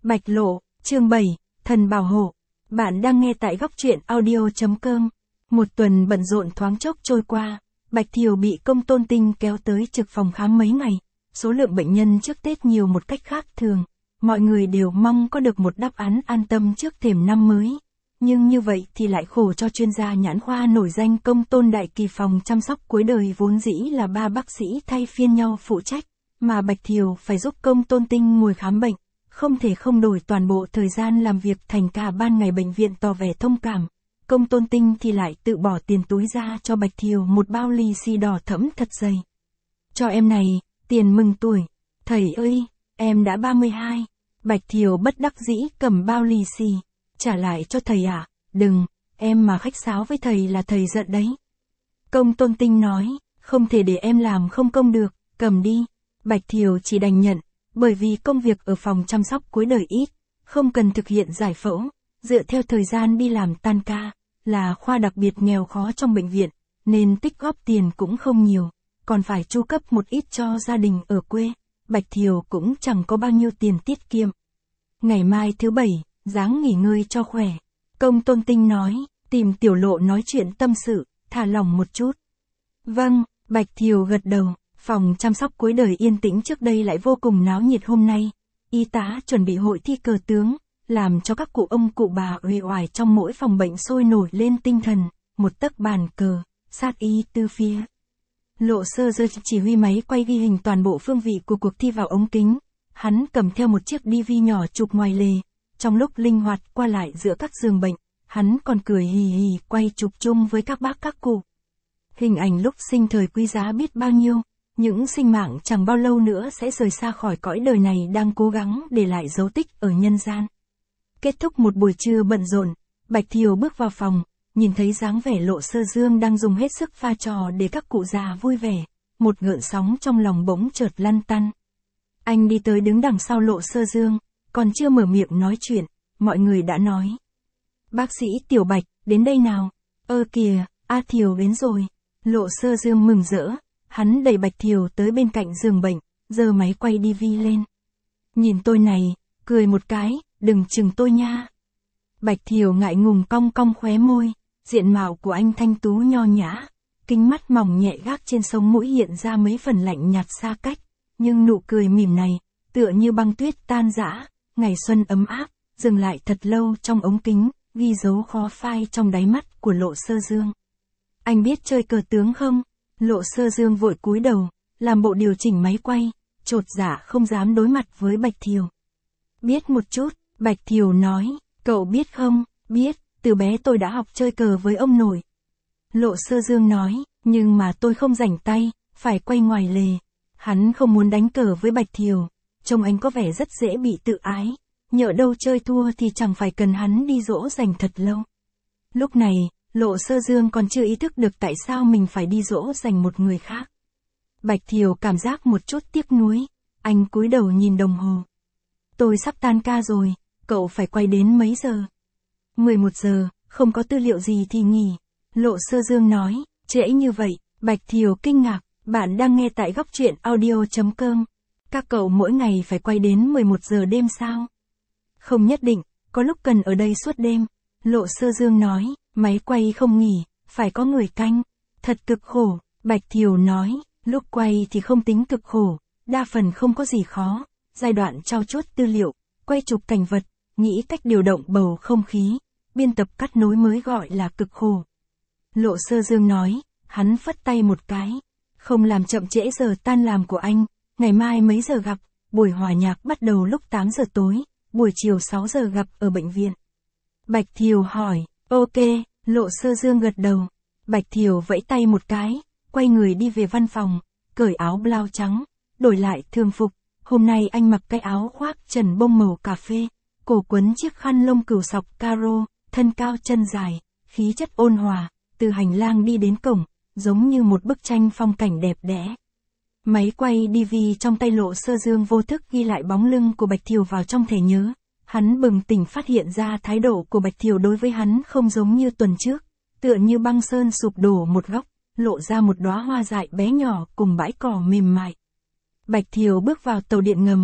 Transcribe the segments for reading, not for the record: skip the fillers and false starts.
Bạch Lộ, chương 7, thần bảo hộ. Bạn đang nghe tại góc truyện audio.com. Một tuần bận rộn thoáng chốc trôi qua, Bạch Thiều bị Công Tôn Tinh kéo tới trực phòng khám mấy ngày. Số lượng bệnh nhân trước Tết nhiều một cách khác thường. Mọi người đều mong có được một đáp án an tâm trước thềm năm mới. Nhưng như vậy thì lại khổ cho chuyên gia nhãn khoa nổi danh Công Tôn Đại Kỳ. Phòng chăm sóc cuối đời vốn dĩ là 3 bác sĩ thay phiên nhau phụ trách, mà Bạch Thiều phải giúp Công Tôn Tinh ngồi khám bệnh, không thể không đổi toàn bộ thời gian làm việc thành cả ban ngày. Bệnh viện tỏ vẻ thông cảm, Công Tôn Tinh thì lại tự bỏ tiền túi ra cho Bạch Thiều một bao lì xì đỏ thẫm thật dày. Cho em này, tiền mừng tuổi. Thầy ơi, em đã 32. Bạch Thiều bất đắc dĩ cầm bao lì xì, trả lại cho thầy ạ. Đừng, em mà khách sáo với thầy là thầy giận đấy. Công Tôn Tinh nói, không thể để em làm không công được, cầm đi. Bạch Thiều chỉ đành nhận, bởi vì công việc ở phòng chăm sóc cuối đời ít, không cần thực hiện giải phẫu, dựa theo thời gian đi làm tan ca, là khoa đặc biệt nghèo khó trong bệnh viện, nên tích góp tiền cũng không nhiều, còn phải chu cấp một ít cho gia đình ở quê. Bạch Thiều cũng chẳng có bao nhiêu tiền tiết kiệm. Ngày mai thứ Bảy, ráng nghỉ ngơi cho khỏe. Công Tôn Tinh nói, tìm Tiểu Lộ nói chuyện tâm sự, thả lỏng một chút. Vâng, Bạch Thiều gật đầu. Phòng chăm sóc cuối đời yên tĩnh trước đây lại vô cùng náo nhiệt. Hôm nay, y tá chuẩn bị hội thi cờ tướng, làm cho các cụ ông cụ bà uể oải trong mỗi phòng bệnh sôi nổi lên tinh thần, một tấc bàn cờ, sát y từ phía. Lộ Sơ Dương chỉ huy máy quay ghi hình toàn bộ phương vị của cuộc thi vào ống kính, hắn cầm theo một chiếc DV nhỏ chụp ngoài lề, trong lúc linh hoạt qua lại giữa các giường bệnh, hắn còn cười hì hì quay chụp chung với các bác các cụ. Hình ảnh lúc sinh thời quý giá biết bao nhiêu. Những sinh mạng chẳng bao lâu nữa sẽ rời xa khỏi cõi đời này đang cố gắng để lại dấu tích ở nhân gian. Kết thúc một buổi trưa bận rộn, Bạch Thiều bước vào phòng, nhìn thấy dáng vẻ Lộ Sơ Dương đang dùng hết sức pha trò để các cụ già vui vẻ, một gợn sóng trong lòng bỗng chợt lăn tăn. Anh đi tới đứng đằng sau Lộ Sơ Dương, còn chưa mở miệng nói chuyện, mọi người đã nói. Bác sĩ Tiểu Bạch, đến đây nào. Kìa, A Thiều đến rồi. Lộ Sơ Dương mừng rỡ. Hắn đẩy Bạch Thiều tới bên cạnh giường bệnh, giơ máy quay DV lên. Nhìn tôi này, cười một cái, đừng chừng tôi nha. Bạch Thiều ngại ngùng cong cong khóe môi, diện mạo của anh thanh tú nho nhã, kính mắt mỏng nhẹ gác trên sống mũi hiện ra mấy phần lạnh nhạt xa cách, nhưng nụ cười mỉm này, tựa như băng tuyết tan rã, ngày xuân ấm áp, dừng lại thật lâu trong ống kính, ghi dấu khó phai trong đáy mắt của Lộ Sơ Dương. Anh biết chơi cờ tướng không? Lộ Sơ Dương vội cúi đầu, làm bộ điều chỉnh máy quay, chột dạ không dám đối mặt với Bạch Thiều. Biết một chút, Bạch Thiều nói, cậu biết không, biết, từ bé tôi đã học chơi cờ với ông nội. Lộ Sơ Dương nói, nhưng mà tôi không rảnh tay, phải quay ngoài lề. Hắn không muốn đánh cờ với Bạch Thiều, trông anh có vẻ rất dễ bị tự ái, nhỡ đâu chơi thua thì chẳng phải cần hắn đi dỗ dành thật lâu. Lúc này, Lộ Sơ Dương còn chưa ý thức được tại sao mình phải đi dỗ dành một người khác. Bạch Thiều cảm giác một chút tiếc nuối, anh cúi đầu nhìn đồng hồ. Tôi sắp tan ca rồi, cậu phải quay đến mấy giờ? 11 giờ, không có tư liệu gì thì nghỉ. Lộ Sơ Dương nói, trễ như vậy. Bạch Thiều kinh ngạc, bạn đang nghe tại góc truyện audio.com. Các cậu mỗi ngày phải quay đến 11 giờ đêm sao? Không nhất định, có lúc cần ở đây suốt đêm. Lộ Sơ Dương nói, máy quay không nghỉ, phải có người canh. Thật cực khổ, Bạch Thiều nói, lúc quay thì không tính cực khổ, đa phần không có gì khó. Giai đoạn trau chuốt tư liệu, quay chụp cảnh vật, nghĩ cách điều động bầu không khí, biên tập cắt nối mới gọi là cực khổ. Lộ Sơ Dương nói, hắn phất tay một cái, không làm chậm trễ giờ tan làm của anh, ngày mai mấy giờ gặp? Buổi hòa nhạc bắt đầu lúc 8 giờ tối, buổi chiều 6 giờ gặp ở bệnh viện. Bạch Thiều hỏi, ok, Lộ Sơ Dương gật đầu. Bạch Thiều vẫy tay một cái, quay người đi về văn phòng, cởi áo blau trắng, đổi lại thường phục. Hôm nay anh mặc cái áo khoác trần bông màu cà phê, cổ quấn chiếc khăn lông cừu sọc caro, thân cao chân dài, khí chất ôn hòa, từ hành lang đi đến cổng, giống như một bức tranh phong cảnh đẹp đẽ. Máy quay DV trong tay Lộ Sơ Dương vô thức ghi lại bóng lưng của Bạch Thiều vào trong thẻ nhớ. Hắn bừng tỉnh phát hiện ra thái độ của Bạch Thiều đối với hắn không giống như tuần trước, tựa như băng sơn sụp đổ một góc, lộ ra một đóa hoa dại bé nhỏ cùng bãi cỏ mềm mại. Bạch Thiều bước vào tàu điện ngầm,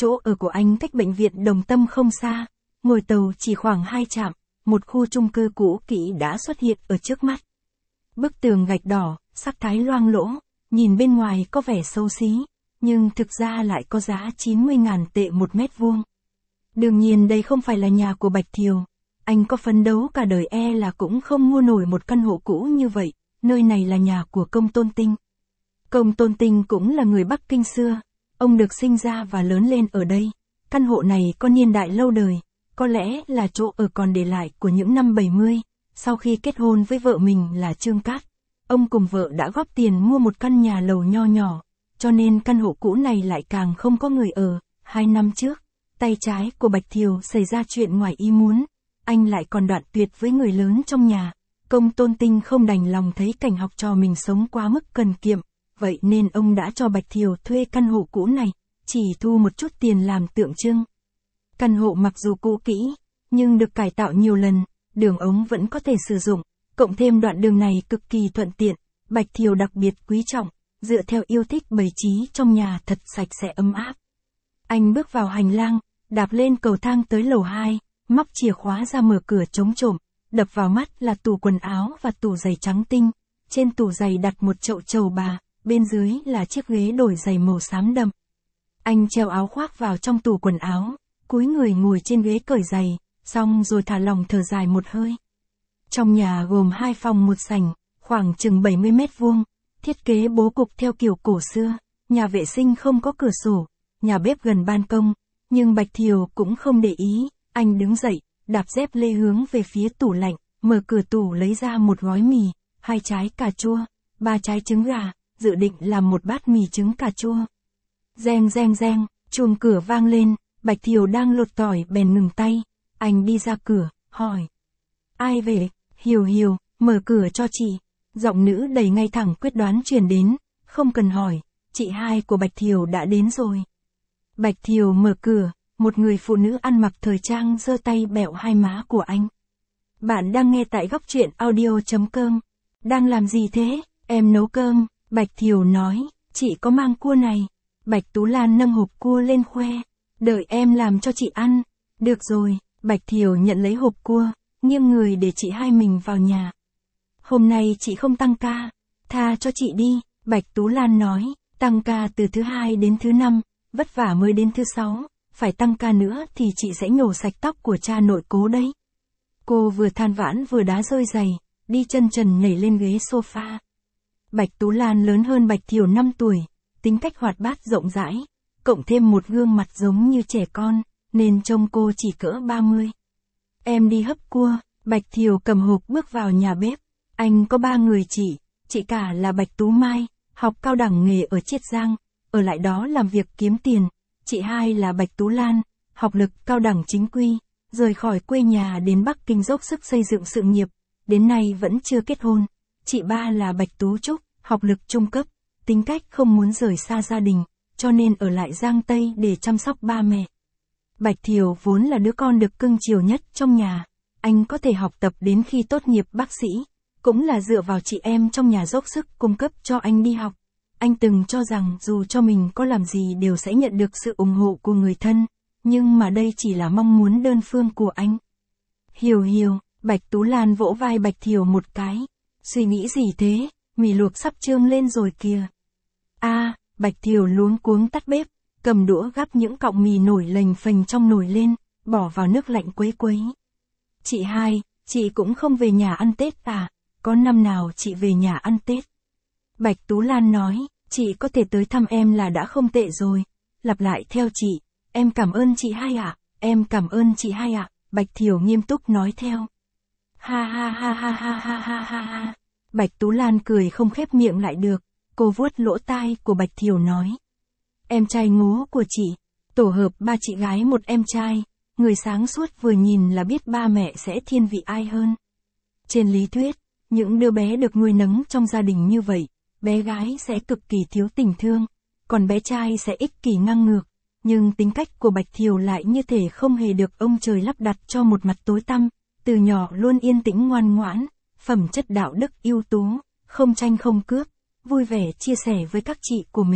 Chỗ ở của anh cách bệnh viện Đồng Tâm không xa, ngồi tàu chỉ khoảng 2 trạm, một khu chung cư cũ kỹ đã xuất hiện ở trước mắt. Bức tường gạch đỏ, sắc thái loang lỗ, nhìn bên ngoài có vẻ xấu xí, nhưng thực ra lại có giá 90.000 tệ một mét vuông. Đương nhiên đây không phải là nhà của Bạch Thiều. Anh có phấn đấu cả đời là cũng không mua nổi một căn hộ cũ như vậy, nơi này là nhà của Công Tôn Tinh. Công Tôn Tinh cũng là người Bắc Kinh xưa, ông được sinh ra và lớn lên ở đây. Căn hộ này có niên đại lâu đời, có lẽ là chỗ ở còn để lại của những năm 70, sau khi kết hôn với vợ mình là Trương Cát. Ông cùng vợ đã góp tiền mua một căn nhà lầu nho nhỏ, cho nên căn hộ cũ này lại càng không có người ở. 2 năm trước, tay trái của Bạch Thiều xảy ra chuyện ngoài ý muốn, anh lại còn đoạn tuyệt với người lớn trong nhà. Công Tôn Tinh không đành lòng thấy cảnh học trò mình sống quá mức cần kiệm, vậy nên ông đã cho Bạch Thiều thuê căn hộ cũ này, chỉ thu một chút tiền làm tượng trưng. Căn hộ mặc dù cũ kỹ, nhưng được cải tạo nhiều lần, đường ống vẫn có thể sử dụng, cộng thêm đoạn đường này cực kỳ thuận tiện, Bạch Thiều đặc biệt quý trọng, dựa theo yêu thích bày trí trong nhà thật sạch sẽ ấm áp. Anh bước vào hành lang, đạp lên cầu thang tới lầu 2, móc chìa khóa ra mở cửa chống trộm, đập vào mắt là tủ quần áo và tủ giày trắng tinh, trên tủ giày đặt một chậu trầu bà, bên dưới là chiếc ghế đổi giày màu xám đậm. Anh treo áo khoác vào trong tủ quần áo, cúi người ngồi trên ghế cởi giày, xong rồi thả lỏng thở dài một hơi. Trong nhà gồm 2 phòng một sảnh, khoảng chừng 70 mét vuông, thiết kế bố cục theo kiểu cổ xưa, nhà vệ sinh không có cửa sổ, nhà bếp gần ban công, nhưng Bạch Thiều cũng không để ý, anh đứng dậy, đạp dép lê hướng về phía tủ lạnh, mở cửa tủ lấy ra một gói mì, 2 trái cà chua, 3 trái trứng gà, dự định làm một bát mì trứng cà chua. Reng reng reng, chuông cửa vang lên, Bạch Thiều đang lột tỏi bèn ngừng tay, anh đi ra cửa, hỏi. Ai về? Hiều Hiều, mở cửa cho chị. Giọng nữ đầy ngay thẳng quyết đoán truyền đến, không cần hỏi, chị hai của Bạch Thiều đã đến rồi. Bạch Thiều mở cửa, một người phụ nữ ăn mặc thời trang giơ tay bẹo hai má của anh. Bạn đang nghe tại góc truyện audio.com. Đang làm gì thế? Em nấu cơm, Bạch Thiều nói, chị có mang cua này. Bạch Tú Lan nâng hộp cua lên khoe, đợi em làm cho chị ăn. Được rồi, Bạch Thiều nhận lấy hộp cua, nghiêng người để chị hai mình vào nhà. Hôm nay chị không tăng ca, tha cho chị đi, Bạch Tú Lan nói, tăng ca từ thứ 2 đến thứ 5, vất vả mới đến thứ 6, phải tăng ca nữa thì chị sẽ nhổ sạch tóc của cha nội cố đấy. Cô vừa than vãn vừa đá rơi giày, đi chân trần nhảy lên ghế sofa. Bạch Tú Lan lớn hơn Bạch Thiều 5 tuổi, tính cách hoạt bát rộng rãi, cộng thêm một gương mặt giống như trẻ con, nên trông cô chỉ cỡ 30. Em đi hấp cua, Bạch Thiều cầm hộp bước vào nhà bếp. Anh có 3 người chị cả là Bạch Tú Mai, học cao đẳng nghề ở Chiết Giang, ở lại đó làm việc kiếm tiền. Chị hai là Bạch Tú Lan, học lực cao đẳng chính quy, rời khỏi quê nhà đến Bắc Kinh dốc sức xây dựng sự nghiệp, đến nay vẫn chưa kết hôn. Chị ba là Bạch Tú Trúc, học lực trung cấp, tính cách không muốn rời xa gia đình, cho nên ở lại Giang Tây để chăm sóc ba mẹ. Bạch Thiều vốn là đứa con được cưng chiều nhất trong nhà, anh có thể học tập đến khi tốt nghiệp bác sĩ, cũng là dựa vào chị em trong nhà dốc sức cung cấp cho anh đi học. Anh từng cho rằng dù cho mình có làm gì đều sẽ nhận được sự ủng hộ của người thân, nhưng mà đây chỉ là mong muốn đơn phương của anh. Hiều Hiều, Bạch Tú Lan vỗ vai Bạch Thiều một cái, suy nghĩ gì thế, mì luộc sắp trương lên rồi kìa. Bạch Thiều luống cuống tắt bếp, cầm đũa gắp những cọng mì nổi lềnh phềnh trong nồi lên, bỏ vào nước lạnh quấy quấy. Chị hai, chị cũng không về nhà ăn Tết à, có năm nào chị về nhà ăn Tết? Bạch Tú Lan nói, chị có thể tới thăm em là đã không tệ rồi. Lặp lại theo chị, em cảm ơn chị hai ạ, em cảm ơn chị hai ạ, Bạch Thiều nghiêm túc nói theo. Ha ha ha ha ha ha ha ha ha. Bạch Tú Lan cười không khép miệng lại được, cô vuốt lỗ tai của Bạch Thiều nói. Em trai ngố của chị, tổ hợp 3 chị gái một em trai, người sáng suốt vừa nhìn là biết ba mẹ sẽ thiên vị ai hơn. Trên lý thuyết, những đứa bé được nuôi nấng trong gia đình như vậy, bé gái sẽ cực kỳ thiếu tình thương, còn bé trai sẽ ích kỷ ngang ngược, nhưng tính cách của Bạch Thiều lại như thể không hề được ông trời lắp đặt cho một mặt tối tăm, từ nhỏ luôn yên tĩnh ngoan ngoãn, phẩm chất đạo đức ưu tú, không tranh không cướp, vui vẻ chia sẻ với các chị của mình,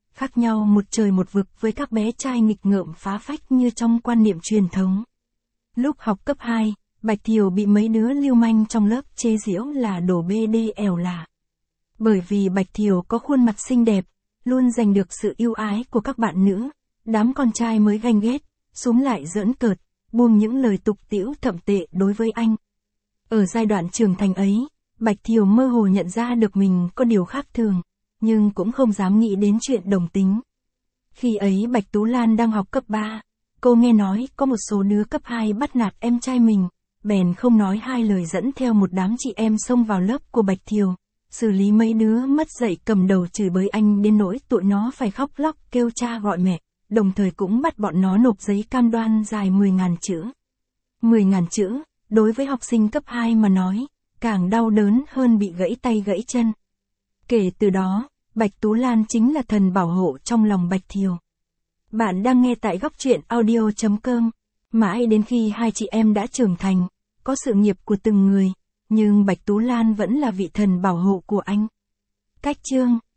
khác nhau một trời một vực với các bé trai nghịch ngợm phá phách như trong quan niệm truyền thống. Lúc học cấp 2, Bạch Thiều bị mấy đứa lưu manh trong lớp chế giễu là đồ bê đê ẻo lả. Bởi vì Bạch Thiều có khuôn mặt xinh đẹp, luôn giành được sự yêu ái của các bạn nữ, đám con trai mới ganh ghét, xúm lại giỡn cợt, buông những lời tục tĩu thậm tệ đối với anh. Ở giai đoạn trưởng thành ấy, Bạch Thiều mơ hồ nhận ra được mình có điều khác thường, nhưng cũng không dám nghĩ đến chuyện đồng tính. Khi ấy Bạch Tú Lan đang học cấp 3, cô nghe nói có một số đứa cấp 2 bắt nạt em trai mình, bèn không nói hai lời dẫn theo một đám chị em xông vào lớp của Bạch Thiều, xử lý mấy đứa mất dạy cầm đầu chửi bới anh đến nỗi tụi nó phải khóc lóc kêu cha gọi mẹ, đồng thời cũng bắt bọn nó nộp giấy cam đoan dài 10.000 chữ. 10.000 chữ, đối với học sinh cấp 2 mà nói, càng đau đớn hơn bị gãy tay gãy chân. Kể từ đó, Bạch Tú Lan chính là thần bảo hộ trong lòng Bạch Thiều. Bạn đang nghe tại góc truyện audio.com. Mãi đến khi hai chị em đã trưởng thành, có sự nghiệp của từng người, nhưng Bạch Tú Lan vẫn là vị thần bảo hộ của anh. Cách chương